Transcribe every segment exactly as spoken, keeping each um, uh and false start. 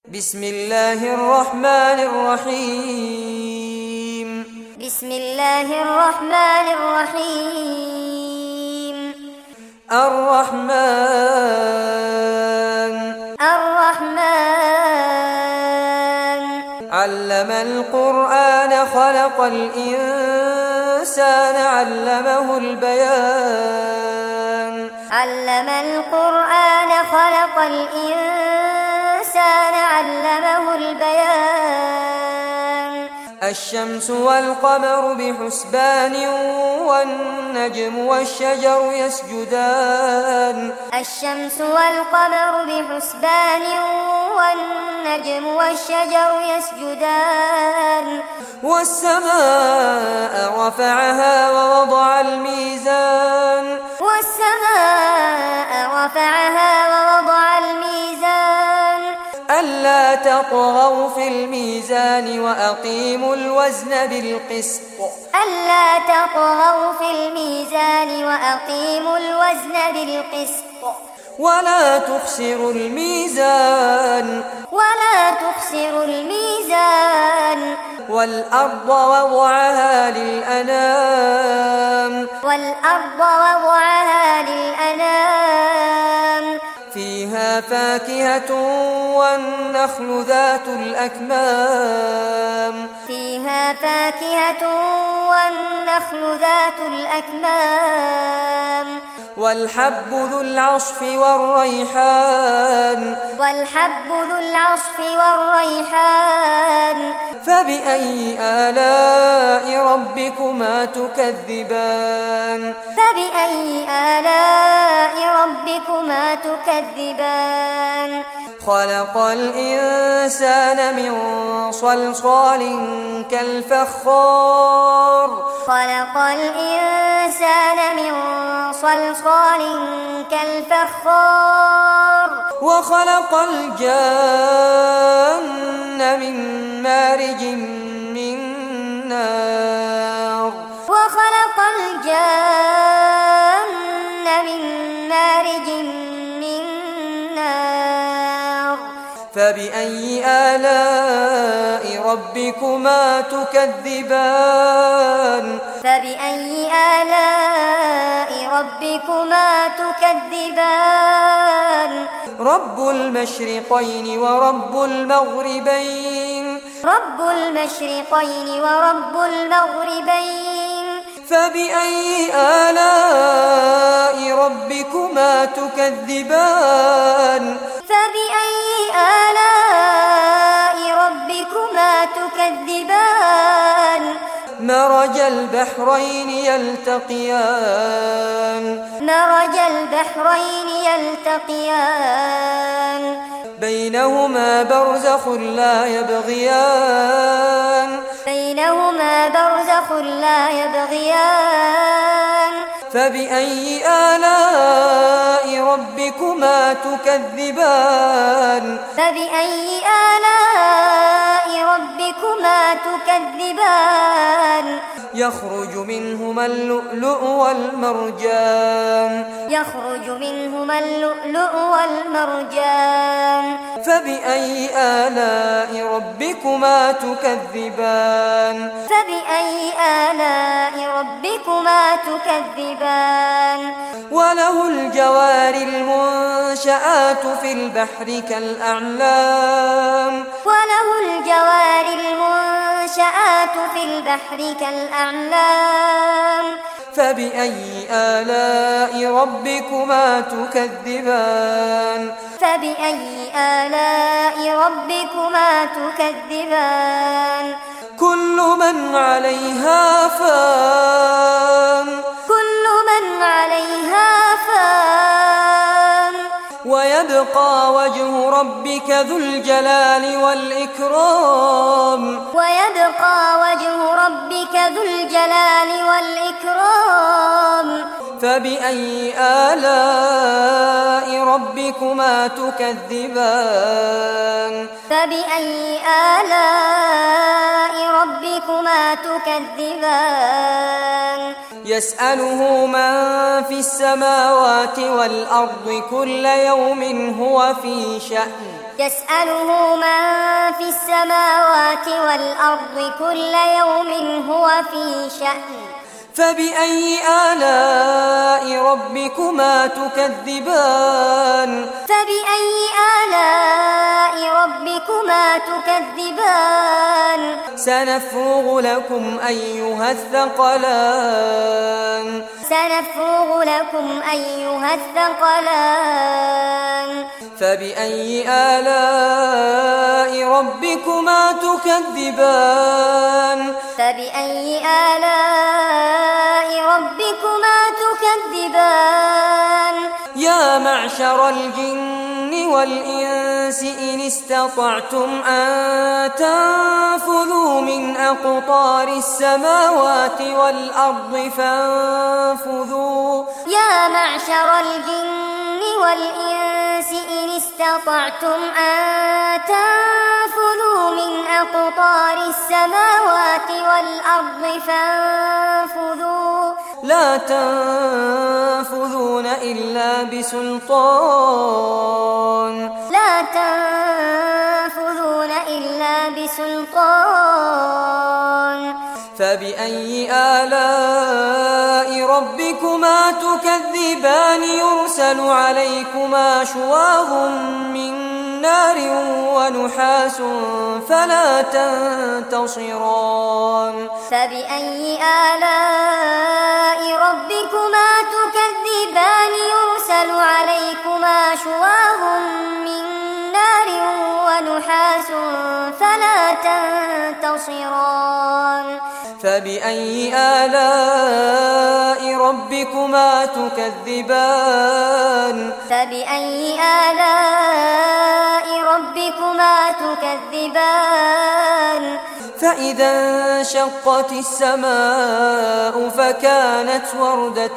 بسم الله الرحمن الرحيم بسم الله الرحمن الرحيم الرحمن الرحمن علم القرآن خلق الإنسان علمه البيان علم القرآن خلق الإنسان علمه البيان الشمس والقمر بحسبان والنجم والشجر يسجدان الشمس والقمر بحسبان والنجم والشجر يسجدان والسماء رفعها ووضع الميزان والسماء رفعها ووضع الميزان ألا تطغوا في الميزان وأقيموا الوزن بالقسط ألا تطغوا في الميزان وأقيموا الوزن بالقسط ولا تخسروا الميزان ولا تخسروا الميزان والأرض وضعها للأنام والأرض وضعها للأنام فيها فاكهة والنخل ذات الأكمام فيها فاكهة والنخل ذات الأكمام والحب ذو العصف والريحان والحب ذو العصف والريحان فبأي آلاء ربكما تكذبان فبأي آلاء ربكما تكذبان خلق الإنسان من صلصال كالفخار خلق الإنسان من صلصال كالفخار وخلق الجان من مارج من نار وخلق الجان من مارج من نار فبأي آلاء ربكما تكذبان فبأي آلاء ربكما تكذبان رب المشرقين ورب المغربين رب المشرقين ورب المغربين فبأي آلاء ربكما تكذبان فبأي آلاء ربكما تكذبان مرج البحرين يلتقيان مرج البحرين يلتقيان بينهما برزخ لا يبغيان بينهما برزخ لا يبغيان فبأي آلاء ربكما تكذبان فبأي آلاء ربكما تكذبان يخرج منهما اللؤلؤ والمرجان يخرج منهما اللؤلؤ والمرجان فبأي آلاء ربكما تكذبان فبأي آلاء ربكما تكذبان وله الجوار المنشآت في البحر كالأعلام وله الجوار المنشآت في البحر كالأعلام فبأي آلاء ربكما تكذبان فبأي آلاء ربكما تكذبان كل من عليها فان كل من عليها فان ويبقى وجه ربك ذو الجلال والإكرام ويبقى وجه ربك ذو الجلال والإكرام فبأي آلاء ربكما تكذبان فبأي آلاء ربكما تكذبان يسأله من في السماوات والأرض كل يوم هو في شأن يسأله من في السماوات والأرض كل يوم هو في شأن فبأي آلاء ربكما تكذبان فبأي آلاء ربكما تكذبان سنفرغ لكم أيها الثقلان سنفرغ لكم أيها الثقلان فبأي آلاء ربكما تكذبان فبأي آلاء ربكما تكذبان يا معشر الجن والإنس إن استطعتم أن تنفذوا من أقطار السماوات والأرض فانفذوا يا معشر الجن والإنس إن استطعتم أن تنفذوا من أقطار السماوات والأرض فانفذوا لا تنفذون إلا بسلطان لا تنفذون إلا بسلطان فبأي آلاء ربكما تكذبان يرسل عليكما شواظ من نار ونحاس فلا تنتصران فبأي آلاء ربكما تكذبان يرسل عليكما شواظ من نار ونحاس فلا تنتصران فبأي آلاء ربكما تكذبان فبأي آلاء ربكما تكذبان فإذا انشقت السماء فكانت وردة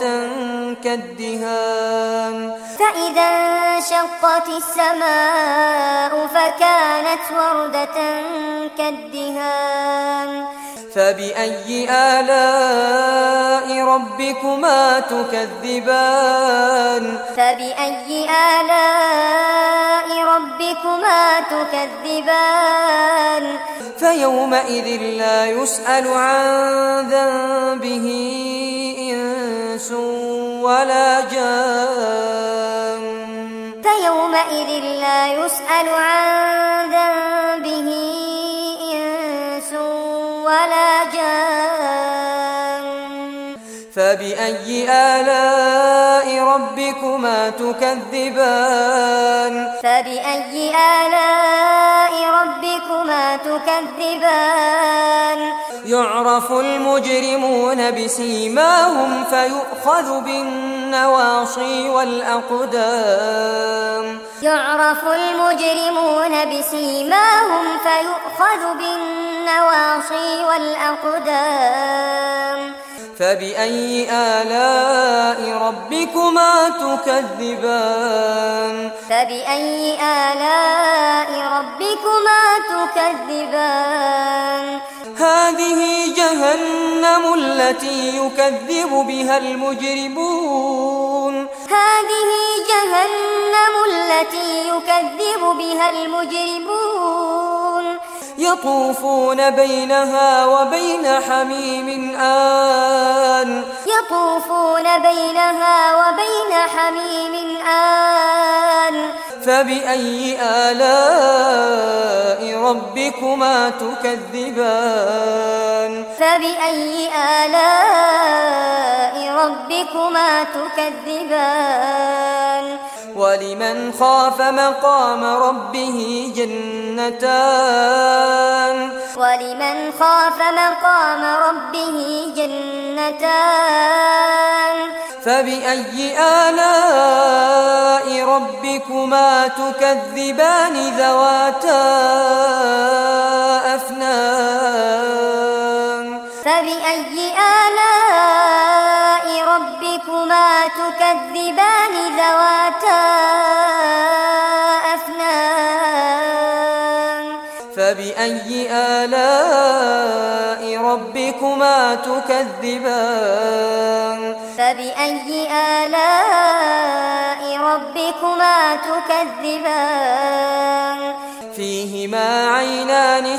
كالدهان فإذا انشقت السماء فكانت وردة كالدهان فبأي آلاء ربكما تكذبان فبأي آلاء ربكما تكذبان فيومئذ لا يسأل عن ذنبه إنس ولا جان فيومئذ لا يسأل عن ذنبه إنس ولا جان فبأي آلاء ربكما تكذبان فبأي آلاء ربكما تكذبان يعرف المجرمون بسيماهم فيؤخذ بالنواصي والأقدام يعرف المجرمون بسيماهم فيؤخذ بالنواصي والأقدام فبأي آلاء ربكما تكذبان فبأي آلاء ربكما تكذبان هذه جهنم التي يكذب بها المجرمون هذه جهنم التي يكذب بها المجرمون يطوفون بينها وبين حميم آن يطوفون بينها وبين حميم آن فبأي آلاء ربكما تكذبان فبأي آلاء ربكما تكذبان ولمن خاف مقام ربه جنتان ولمن خاف مقام ربه جنتان فبأي آلاء ربكما تكذبان ذواتا أفنان فبأي آلاء ربكما تكذبان ذواتا أفنان فبأي آلاء ربكما تكذبان فبأي آلاء ربكما تكذبان فيهما عينان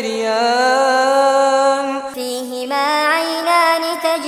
تجريان فيهما عينان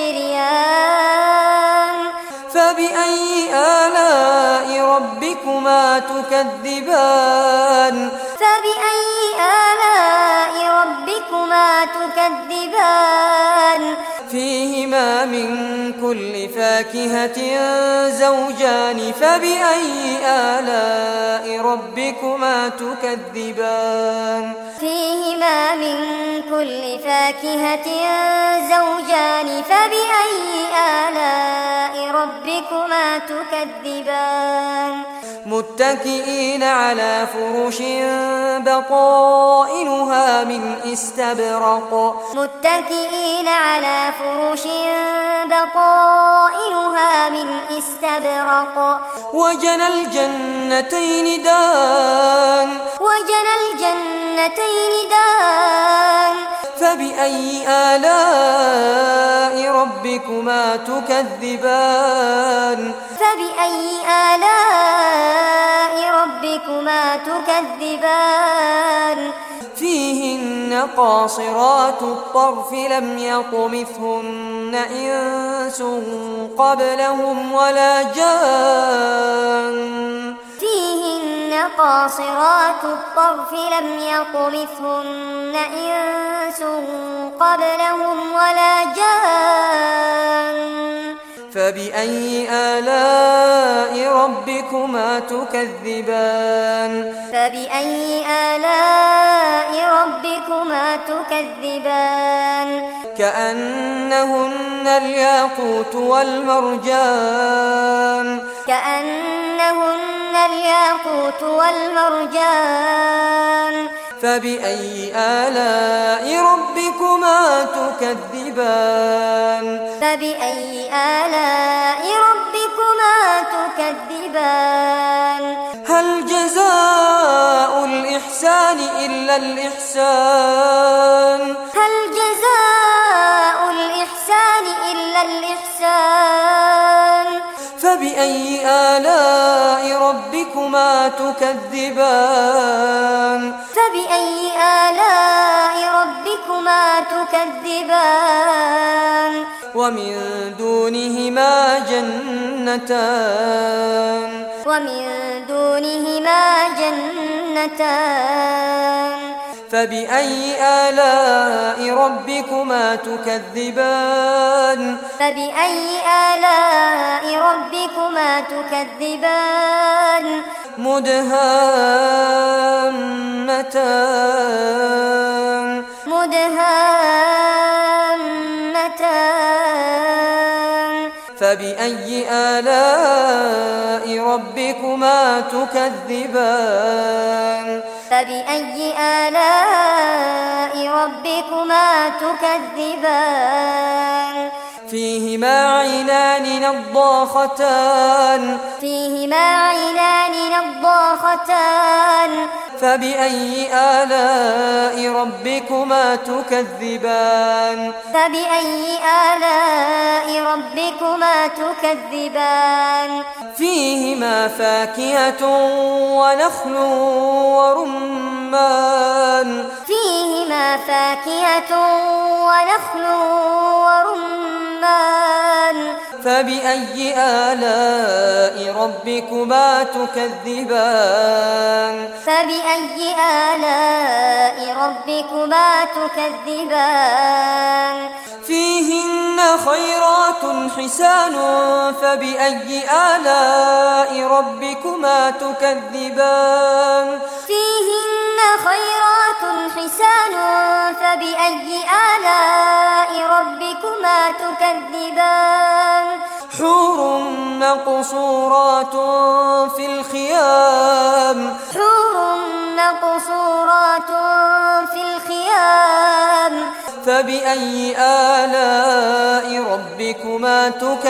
تجريان فبأي آلاء ربكما تكذبان فبأي آلاء ربكما تكذبان فيهما من كل فاكهة زوجان فبأي آلاء ربكما تكذبان فيهما من كل فاكهة زوجان فبأي آلاء ربكما تكذبان متكئين على فرش بطائنها من استبرق متكئين على فرش بطائنها من استبرق وجنى الجنتين دان وجنى الجنتين دان فبأي آلاء ربكما تكذبان فبأي آلاء ربكما تكذبان فيهن قاصرات الطرف لم يطمثهن إنس قبلهم ولا جان فيهن قاصرات الطرف لم يطمثهن إنس قبلهم ولا جان فبأي آلاء ربكما تكذبان فبأي آلاء ربكما تكذبان كأنهن الياقوت والمرجان كأنهن الياقوت والمرجان فبأي آلاء ربكما تكذبان فبأي آلاء ربكما تكذبان هل جزاء الإحسان إلا الإحسان هل جزاء الإحسان إلا الإحسان فبأي آلاء ربكما تكذبان فبأي آلاء ربكما تكذبان ومن دونهما جنتان ومن دونهما جنتان فبأي آلاء ربكما تكذبان فبأي آلاء ربكما تكذبان مدهامتان مدهامتان فبأي آلاء ربكما تكذبان فبأي آلاء ربكما تكذبان فيهما عينان نضاختان فيهما عينان نضاختان فبأي آلاء ربكما تكذبان فبأي آلاء ربكما تكذبان فيهما فاكهة ونخل ورمان فيهما فاكهة ونخل ورمان فبأي آلاء ربكما تكذبان فبأي آلاء ربكما تكذبان فيهن خيرات حسان فبأي آلاء ربكما تكذبان فيهن خيرات حسان فبأي آلاء ربكما تكذبان حور مقصورات في الخيام حور مقصورات في الخيام فبأي آلاء ربكما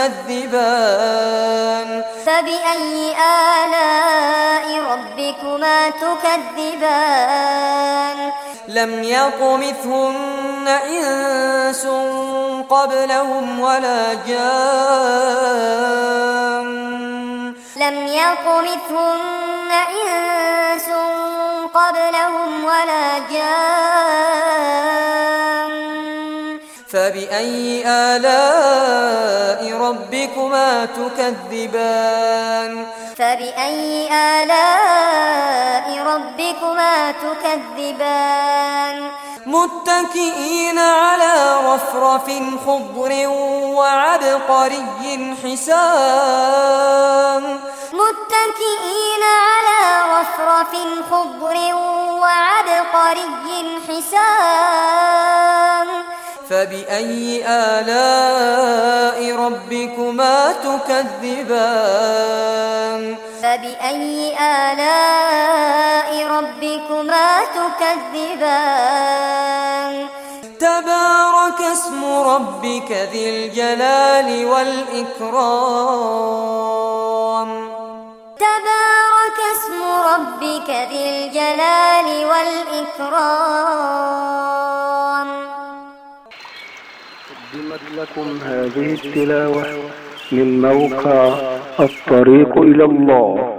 تكذبان فبأي آلاء ربكما تكذبان لم يطمثهن إنس قبلهم ولا جان لم يطمثهن إنس قبلهم ولا جان فبأي آلاء ربكما تكذبان فبأي آلاء ربكما تكذبان متكئين على رفرف خضر وعبقري حسان متكئين على رفرف خضر وعبقري حسان فبأي آلاء ربكما تكذبان فبأي آلاء ربكما تكذبان تبارك اسم ربك ذي الجلال والإكرام تبارك اسم ربك ذي الجلال والإكرام. قدمت لكم هذه التلاوة من موقع الطريق إلى الله.